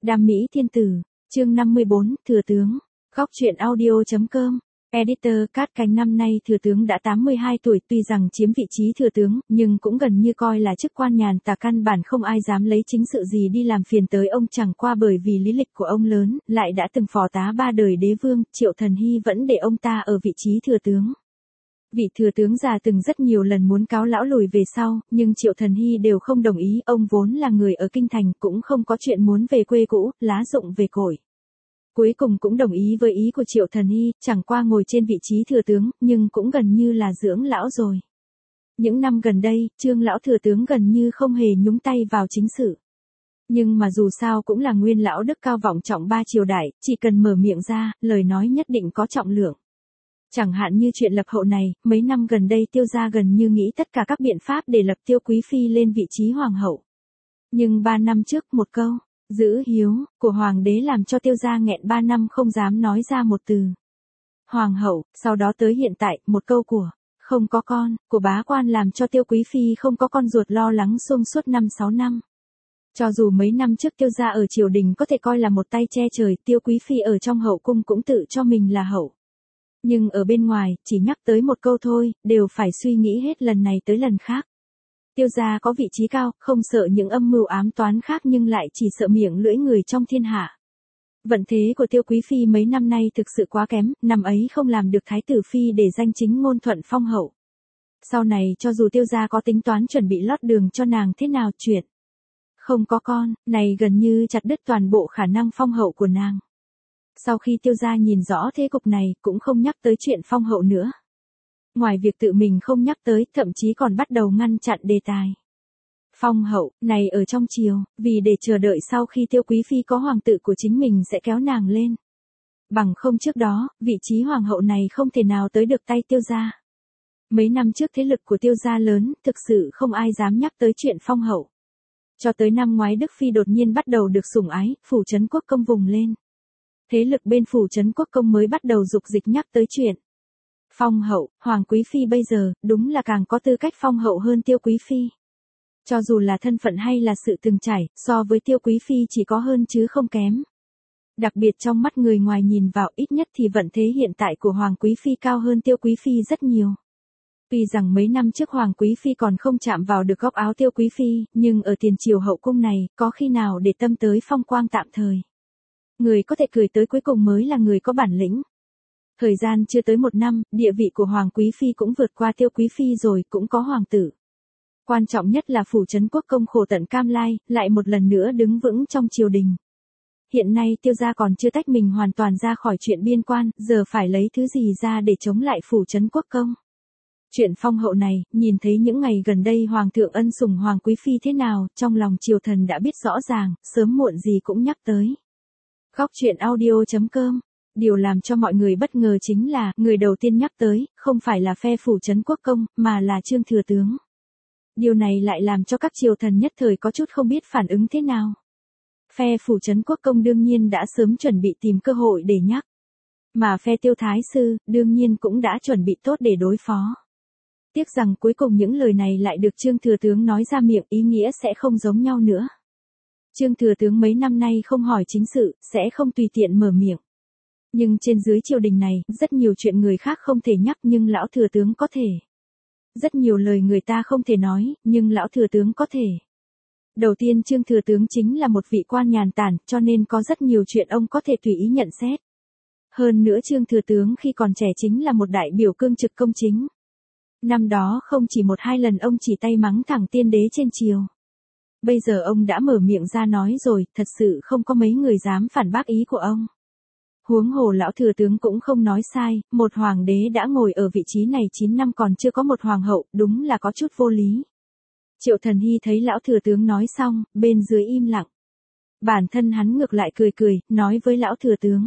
Đam mỹ thiên tử, chương 54, thừa tướng. Góc truyện audio.com. Editor Cát Cánh. Năm nay thừa tướng đã 82 tuổi, tuy rằng chiếm vị trí thừa tướng, nhưng cũng gần như coi là chức quan nhàn tà, căn bản không ai dám lấy chính sự gì đi làm phiền tới ông, chẳng qua bởi vì lý lịch của ông lớn, lại đã từng phò tá 3 đời đế vương, Triệu Thần Hy vẫn để ông ta ở vị trí thừa tướng. Vị thừa tướng già từng rất nhiều lần muốn cáo lão lùi về sau, nhưng Triệu Thần Hy đều không đồng ý, ông vốn là người ở kinh thành, cũng không có chuyện muốn về quê cũ, lá rụng về cội. Cuối cùng cũng đồng ý với ý của Triệu Thần Hy, chẳng qua ngồi trên vị trí thừa tướng, nhưng cũng gần như là dưỡng lão rồi. Những năm gần đây, Trương lão thừa tướng gần như không hề nhúng tay vào chính sự. Nhưng mà dù sao cũng là nguyên lão đức cao vọng trọng 3 triều đại, chỉ cần mở miệng ra, lời nói nhất định có trọng lượng. Chẳng hạn như chuyện lập hậu này, mấy năm gần đây Tiêu gia gần như nghĩ tất cả các biện pháp để lập Tiêu Quý Phi lên vị trí hoàng hậu. Nhưng 3 năm trước một câu giữ hiếu của hoàng đế làm cho Tiêu gia nghẹn 3 năm không dám nói ra một từ hoàng hậu, sau đó tới hiện tại, một câu của không có con của bá quan làm cho Tiêu Quý Phi không có con ruột lo lắng suông suốt 5-6 năm. Cho dù mấy năm trước Tiêu gia ở triều đình có thể coi là một tay che trời, Tiêu Quý Phi ở trong hậu cung cũng tự cho mình là hậu. Nhưng ở bên ngoài, chỉ nhắc tới một câu thôi, đều phải suy nghĩ hết lần này tới lần khác. Tiêu gia có vị trí cao, không sợ những âm mưu ám toán khác nhưng lại chỉ sợ miệng lưỡi người trong thiên hạ. Vận thế của Tiêu Quý Phi mấy năm nay thực sự quá kém, năm ấy không làm được thái tử phi để danh chính ngôn thuận phong hậu. Sau này cho dù Tiêu gia có tính toán chuẩn bị lót đường cho nàng thế nào, chuyện không có con, này gần như chặt đứt toàn bộ khả năng phong hậu của nàng. Sau khi Tiêu gia nhìn rõ thế cục này, cũng không nhắc tới chuyện phong hậu nữa. Ngoài việc tự mình không nhắc tới, thậm chí còn bắt đầu ngăn chặn đề tài. Phong hậu, này ở trong triều, vì để chờ đợi sau khi Tiêu Quý Phi có hoàng tử của chính mình sẽ kéo nàng lên. Bằng không trước đó, vị trí hoàng hậu này không thể nào tới được tay Tiêu gia. Mấy năm trước thế lực của Tiêu gia lớn, thực sự không ai dám nhắc tới chuyện phong hậu. Cho tới năm ngoái Đức Phi đột nhiên bắt đầu được sủng ái, phủ trấn quốc công vùng lên. Thế lực bên phủ trấn quốc công mới bắt đầu dục dịch nhắc tới chuyện phong hậu. Hoàng Quý Phi bây giờ, đúng là càng có tư cách phong hậu hơn Tiêu Quý Phi. Cho dù là thân phận hay là sự từng trải, so với Tiêu Quý Phi chỉ có hơn chứ không kém. Đặc biệt trong mắt người ngoài nhìn vào, ít nhất thì vận thế hiện tại của Hoàng Quý Phi cao hơn Tiêu Quý Phi rất nhiều. Tuy rằng mấy năm trước Hoàng Quý Phi còn không chạm vào được góc áo Tiêu Quý Phi, nhưng ở tiền triều hậu cung này, có khi nào để tâm tới phong quang tạm thời. Người có thể cười tới cuối cùng mới là người có bản lĩnh. Thời gian chưa tới 1 năm, địa vị của Hoàng Quý Phi cũng vượt qua Tiêu Quý Phi rồi, cũng có hoàng tử. Quan trọng nhất là phủ trấn quốc công khổ tận cam lai, lại một lần nữa đứng vững trong triều đình. Hiện nay Tiêu gia còn chưa tách mình hoàn toàn ra khỏi chuyện biên quan, giờ phải lấy thứ gì ra để chống lại phủ trấn quốc công. Chuyện phong hậu này, nhìn thấy những ngày gần đây Hoàng thượng ân sủng Hoàng Quý Phi thế nào, trong lòng triều thần đã biết rõ ràng, sớm muộn gì cũng nhắc tới. Góc truyện audio.com. Điều làm cho mọi người bất ngờ chính là, người đầu tiên nhắc tới, không phải là phe phủ trấn quốc công, mà là Trương thừa tướng. Điều này lại làm cho các triều thần nhất thời có chút không biết phản ứng thế nào. Phe phủ trấn quốc công đương nhiên đã sớm chuẩn bị tìm cơ hội để nhắc. Mà phe Tiêu thái sư, đương nhiên cũng đã chuẩn bị tốt để đối phó. Tiếc rằng cuối cùng những lời này lại được Trương thừa tướng nói ra miệng, ý nghĩa sẽ không giống nhau nữa. Trương thừa tướng mấy năm nay không hỏi chính sự, sẽ không tùy tiện mở miệng. Nhưng trên dưới triều đình này, rất nhiều chuyện người khác không thể nhắc nhưng lão thừa tướng có thể. Rất nhiều lời người ta không thể nói, nhưng lão thừa tướng có thể. Đầu tiên Trương thừa tướng chính là một vị quan nhàn tản, cho nên có rất nhiều chuyện ông có thể tùy ý nhận xét. Hơn nữa Trương thừa tướng khi còn trẻ chính là một đại biểu cương trực công chính. Năm đó không chỉ 1-2 lần ông chỉ tay mắng thẳng tiên đế trên triều. Bây giờ ông đã mở miệng ra nói rồi, thật sự không có mấy người dám phản bác ý của ông. Huống hồ lão thừa tướng cũng không nói sai, một hoàng đế đã ngồi ở vị trí này 9 năm còn chưa có một hoàng hậu, đúng là có chút vô lý. Triệu Thần Hy thấy lão thừa tướng nói xong, bên dưới im lặng. Bản thân hắn ngược lại cười cười, nói với lão thừa tướng.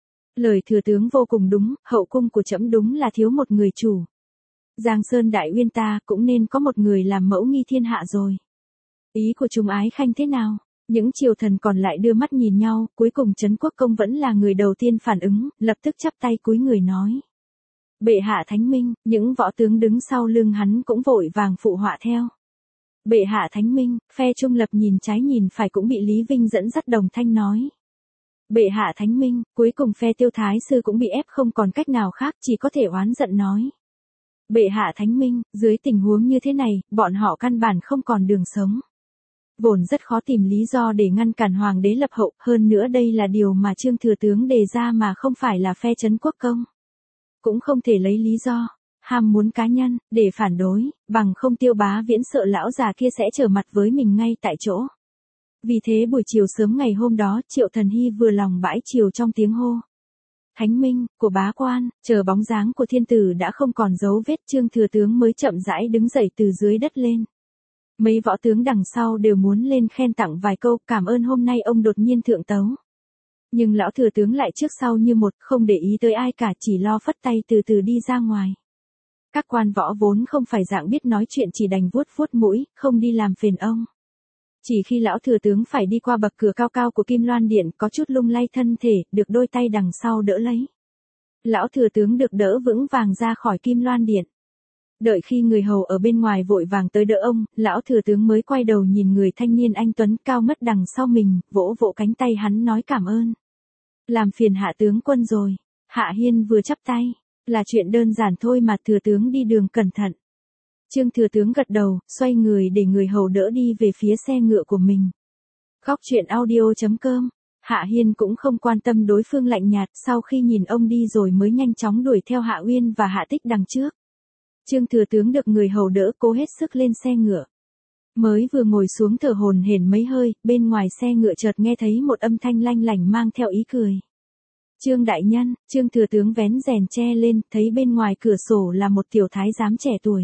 Lời thừa tướng vô cùng đúng, hậu cung của trẫm đúng là thiếu một người chủ. Giang Sơn Đại Uyên ta cũng nên có một người làm mẫu nghi thiên hạ rồi. Ý của Trung Ái Khanh thế nào? Những triều thần còn lại đưa mắt nhìn nhau, cuối cùng Trấn Quốc Công vẫn là người đầu tiên phản ứng, lập tức chắp tay cúi người nói. Bệ hạ thánh minh, những võ tướng đứng sau lưng hắn cũng vội vàng phụ họa theo. Bệ hạ thánh minh, phe trung lập nhìn trái nhìn phải cũng bị Lý Vinh dẫn dắt đồng thanh nói. Bệ hạ thánh minh, cuối cùng phe Tiêu Thái Sư cũng bị ép không còn cách nào khác, chỉ có thể oán giận nói. Bệ hạ thánh minh, dưới tình huống như thế này, bọn họ căn bản không còn đường sống. Vốn rất khó tìm lý do để ngăn cản hoàng đế lập hậu, hơn nữa đây là điều mà Trương Thừa Tướng đề ra mà không phải là phe Trấn Quốc Công. Cũng không thể lấy lý do ham muốn cá nhân để phản đối, bằng không Tiêu Bá Viễn sợ lão già kia sẽ trở mặt với mình ngay tại chỗ. Vì thế buổi chiều sớm ngày hôm đó, Triệu Thần Hy vừa lòng bãi chiều trong tiếng hô. Thánh minh, của bá quan, chờ bóng dáng của thiên tử đã không còn dấu vết, Trương Thừa Tướng mới chậm rãi đứng dậy từ dưới đất lên. Mấy võ tướng đằng sau đều muốn lên khen tặng vài câu, cảm ơn hôm nay ông đột nhiên thượng tấu. Nhưng lão thừa tướng lại trước sau như một, không để ý tới ai cả, chỉ lo phất tay từ từ đi ra ngoài. Các quan võ vốn không phải dạng biết nói chuyện, chỉ đành vuốt vuốt mũi, không đi làm phiền ông. Chỉ khi lão thừa tướng phải đi qua bậc cửa cao cao của Kim Loan Điện, có chút lung lay thân thể, được đôi tay đằng sau đỡ lấy. Lão thừa tướng được đỡ vững vàng ra khỏi Kim Loan Điện. Đợi khi người hầu ở bên ngoài vội vàng tới đỡ ông, lão thừa tướng mới quay đầu nhìn người thanh niên anh tuấn cao ngất đằng sau mình, vỗ vỗ cánh tay hắn nói cảm ơn. Làm phiền hạ tướng quân rồi. Hạ Hiên vừa chắp tay. Là chuyện đơn giản thôi mà, thừa tướng đi đường cẩn thận. Trương thừa tướng gật đầu, xoay người để người hầu đỡ đi về phía xe ngựa của mình. Góc truyện audio.com. Hạ Hiên cũng không quan tâm đối phương lạnh nhạt, sau khi nhìn ông đi rồi mới nhanh chóng đuổi theo Hạ Uyên và Hạ Tích đằng trước. Trương thừa tướng được người hầu đỡ cố hết sức lên xe ngựa. Mới vừa ngồi xuống thở hổn hển mấy hơi, bên ngoài xe ngựa chợt nghe thấy một âm thanh lanh lảnh mang theo ý cười. Trương đại nhân, Trương thừa tướng vén rèm che lên, thấy bên ngoài cửa sổ là một tiểu thái giám trẻ tuổi.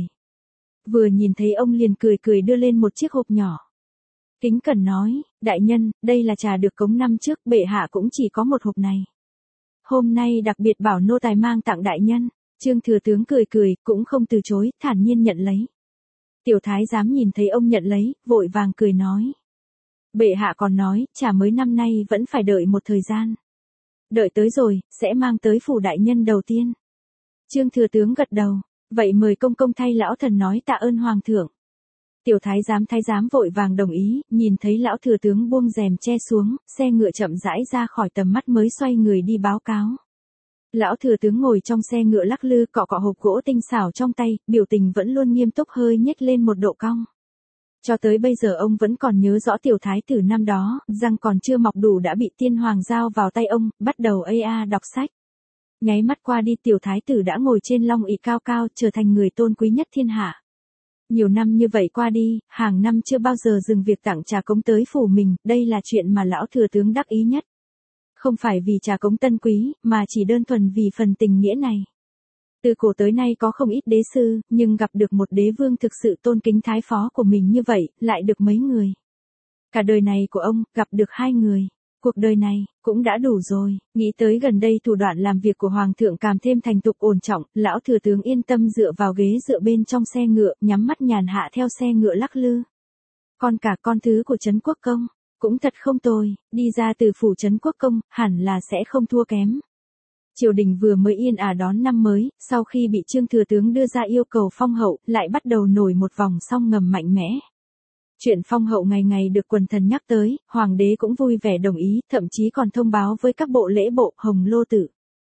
Vừa nhìn thấy ông liền cười cười đưa lên một chiếc hộp nhỏ. Kính cẩn nói, đại nhân, đây là trà được cống năm trước, bệ hạ cũng chỉ có một hộp này. Hôm nay đặc biệt bảo nô tài mang tặng đại nhân. Trương thừa tướng cười cười, cũng không từ chối, thản nhiên nhận lấy. Tiểu thái giám nhìn thấy ông nhận lấy, vội vàng cười nói. Bệ hạ còn nói, trà mới năm nay vẫn phải đợi một thời gian. Đợi tới rồi, sẽ mang tới phủ đại nhân đầu tiên. Trương thừa tướng gật đầu, vậy mời công công thay lão thần nói tạ ơn hoàng thượng. Tiểu thái giám vội vàng đồng ý, nhìn thấy lão thừa tướng buông rèm che xuống, xe ngựa chậm rãi ra khỏi tầm mắt mới xoay người đi báo cáo. Lão thừa tướng ngồi trong xe ngựa lắc lư cọ cọ hộp gỗ tinh xảo trong tay, biểu tình vẫn luôn nghiêm túc, hơi nhếch lên một độ cong. Cho tới bây giờ ông vẫn còn nhớ rõ tiểu thái tử năm đó, răng còn chưa mọc đủ đã bị tiên hoàng giao vào tay ông, bắt đầu đọc sách. Nháy mắt qua đi tiểu thái tử đã ngồi trên long ỷ cao cao, trở thành người tôn quý nhất thiên hạ. Nhiều năm như vậy qua đi, hàng năm chưa bao giờ dừng việc tặng trà cống tới phủ mình, đây là chuyện mà lão thừa tướng đắc ý nhất. Không phải vì trà cống tân quý, mà chỉ đơn thuần vì phần tình nghĩa này. Từ cổ tới nay có không ít đế sư, nhưng gặp được một đế vương thực sự tôn kính thái phó của mình như vậy, lại được mấy người. Cả đời này của ông, gặp được 2 người. Cuộc đời này, cũng đã đủ rồi. Nghĩ tới gần đây thủ đoạn làm việc của Hoàng thượng càng thêm thành thục ổn trọng, lão thừa tướng yên tâm dựa vào ghế dựa bên trong xe ngựa, nhắm mắt nhàn hạ theo xe ngựa lắc lư. Con cả con thứ của Trấn Quốc Công, cũng thật không tồi, đi ra từ phủ Trấn Quốc Công, hẳn là sẽ không thua kém. Triều đình vừa mới yên ả đón năm mới, sau khi bị Trương thừa tướng đưa ra yêu cầu phong hậu, lại bắt đầu nổi một vòng song ngầm mạnh mẽ. Chuyện phong hậu ngày ngày được quần thần nhắc tới, hoàng đế cũng vui vẻ đồng ý, thậm chí còn thông báo với các bộ lễ bộ, Hồng Lô Tự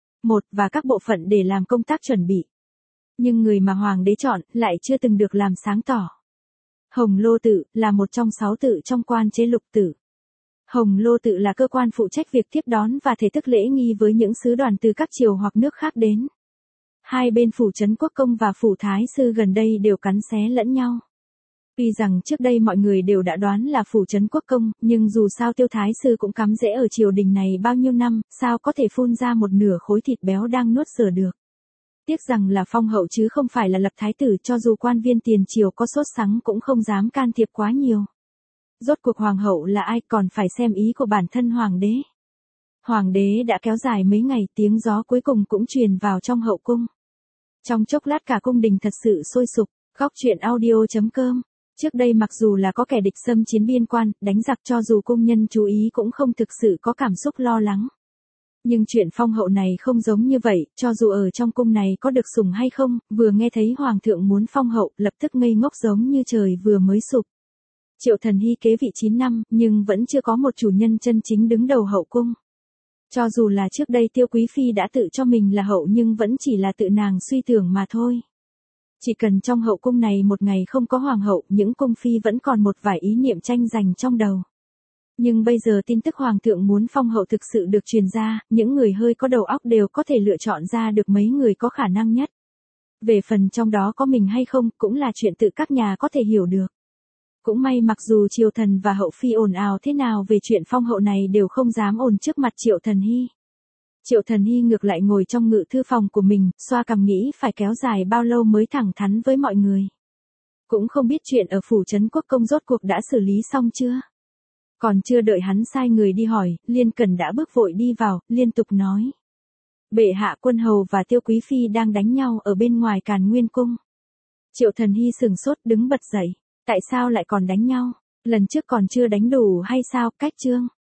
và các bộ phận để làm công tác chuẩn bị. Nhưng người mà hoàng đế chọn, lại chưa từng được làm sáng tỏ. Hồng Lô Tự, là một trong 6 tự trong quan chế lục tự. Hồng Lô Tự là cơ quan phụ trách việc tiếp đón và thể thức lễ nghi với những sứ đoàn từ các triều hoặc nước khác đến. Hai bên phủ Trấn Quốc Công và phủ Thái Sư gần đây đều cắn xé lẫn nhau. Tuy rằng trước đây mọi người đều đã đoán là phủ Trấn Quốc Công, nhưng dù sao Tiêu Thái Sư cũng cắm rễ ở triều đình này bao nhiêu năm, sao có thể phun ra một nửa khối thịt béo đang nuốt dở được. Tiếc rằng là phong hậu chứ không phải là lập thái tử, cho dù quan viên tiền triều có sốt sắng cũng không dám can thiệp quá nhiều. Rốt cuộc hoàng hậu là ai còn phải xem ý của bản thân hoàng đế. Hoàng đế đã kéo dài mấy ngày, tiếng gió cuối cùng cũng truyền vào trong hậu cung. Trong chốc lát cả cung đình thật sự sôi sục. Góc truyện audio.com. Trước đây mặc dù là có kẻ địch xâm chiến biên quan, đánh giặc, cho dù cung nhân chú ý cũng không thực sự có cảm xúc lo lắng. Nhưng chuyện phong hậu này không giống như vậy, cho dù ở trong cung này có được sủng hay không, vừa nghe thấy hoàng thượng muốn phong hậu, lập tức ngây ngốc giống như trời vừa mới sụp. Triệu Thần Hy kế vị 9 năm, nhưng vẫn chưa có một chủ nhân chân chính đứng đầu hậu cung. Cho dù là trước đây Tiêu Quý Phi đã tự cho mình là hậu nhưng vẫn chỉ là tự nàng suy tưởng mà thôi. Chỉ cần trong hậu cung này một ngày không có hoàng hậu, những cung phi vẫn còn một vài ý niệm tranh giành trong đầu. Nhưng bây giờ tin tức hoàng thượng muốn phong hậu thực sự được truyền ra, những người hơi có đầu óc đều có thể lựa chọn ra được mấy người có khả năng nhất. Về phần trong đó có mình hay không, cũng là chuyện tự các nhà có thể hiểu được. Cũng may mặc dù triều thần và hậu phi ồn ào thế nào về chuyện phong hậu này đều không dám ồn trước mặt Triệu Thần Hy. Triệu Thần Hy ngược lại ngồi trong ngự thư phòng của mình, xoa cằm nghĩ phải kéo dài bao lâu mới thẳng thắn với mọi người. Cũng không biết chuyện ở phủ trấn quốc công rốt cuộc đã xử lý xong chưa. Còn chưa đợi hắn sai người đi hỏi, Liên Cẩn đã bước vội đi vào, liên tục nói. Bệ hạ quân hầu và Tiêu Quý Phi đang đánh nhau ở bên ngoài Càn Nguyên Cung. Triệu Thần Hy sừng sốt đứng bật dậy. Tại sao lại còn đánh nhau? Lần trước còn chưa đánh đủ hay sao? Cách chương.